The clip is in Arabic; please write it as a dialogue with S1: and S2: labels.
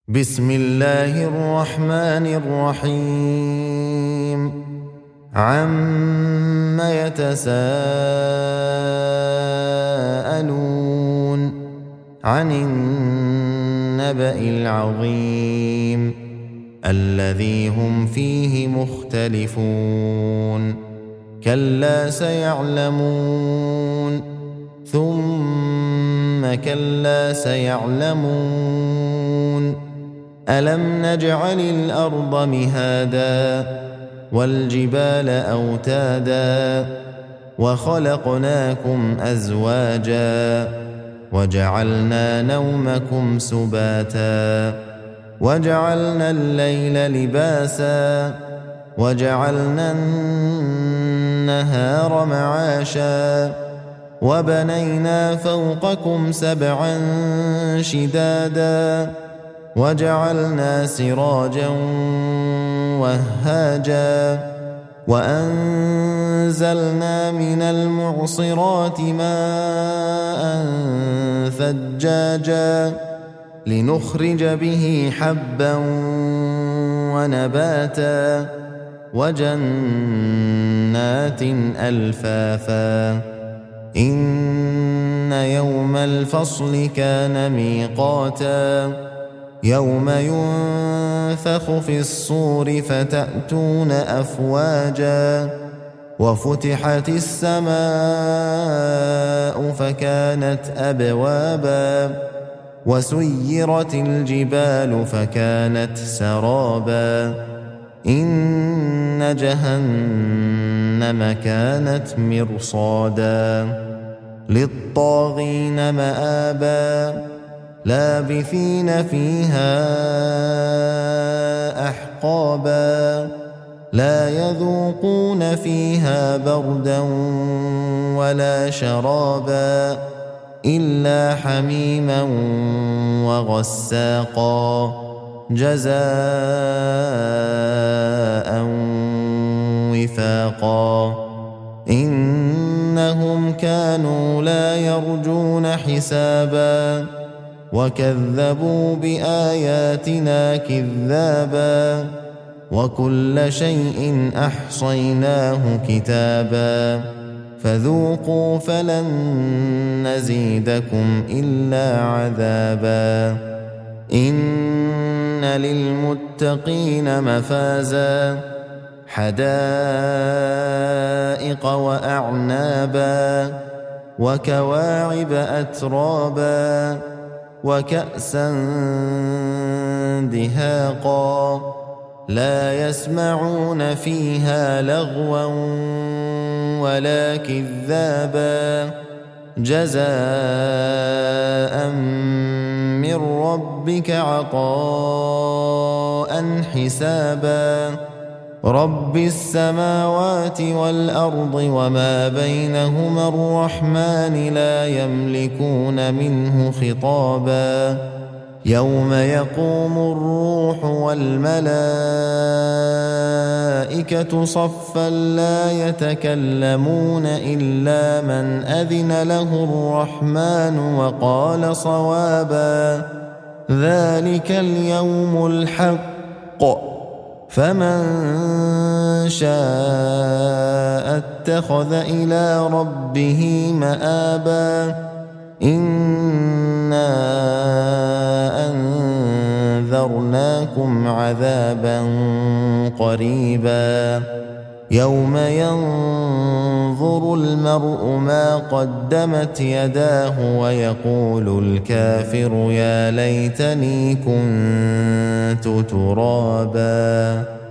S1: بسم الله الرحمن الرحيم عم يتساءلون عن النبأ العظيم الذي هم فيه مختلفون كلا سيعلمون ثم كلا سيعلمون ألم نجعل الأرض مهادا والجبال أوتادا وخلقناكم أزواجا وجعلنا نومكم سباتا وجعلنا الليل لباسا وجعلنا النهار معاشا وبنينا فوقكم سبعا شدادا وجعلنا سراجا وهاجا وأنزلنا من المعصرات ماء ثجاجا لنخرج به حبا ونباتا وجنات ألفافا إن يوم الفصل كان ميقاتا يوم ينفخ في الصور فتأتون أفواجا وفتحت السماء فكانت أبوابا وسيرت الجبال فكانت سرابا إن جهنم كانت مرصادا للطاغين مآبا لابثين فيها أحقابا لا يذوقون فيها بردا ولا شرابا إلا حميما وغساقا جزاء وفاقا إنهم كانوا لا يرجون حسابا وكذبوا بآياتنا كذابا وكل شيء أحصيناه كتابا فذوقوا فلن نزيدكم إلا عذابا إن للمتقين مفازا حدائق وأعنابا وكواعب أترابا وكأسا دهاقا لا يسمعون فيها لغوا ولا كذابا جزاء من ربك عطاء حسابا رب السماوات والأرض وما بينهما الرحمن لا يملكون منه خطابا يوم يقوم الروح والملائكة صفا لا يتكلمون إلا من أذن له الرحمن وقال صوابا ذلك اليوم الحق فمن شاء اتخذ إلى ربه مآبا إنا أنذرناكم عذابا قريبا يوم ينظر المرء ما قدمت يداه ويقول الكافر يا ليتني كنت ترابا.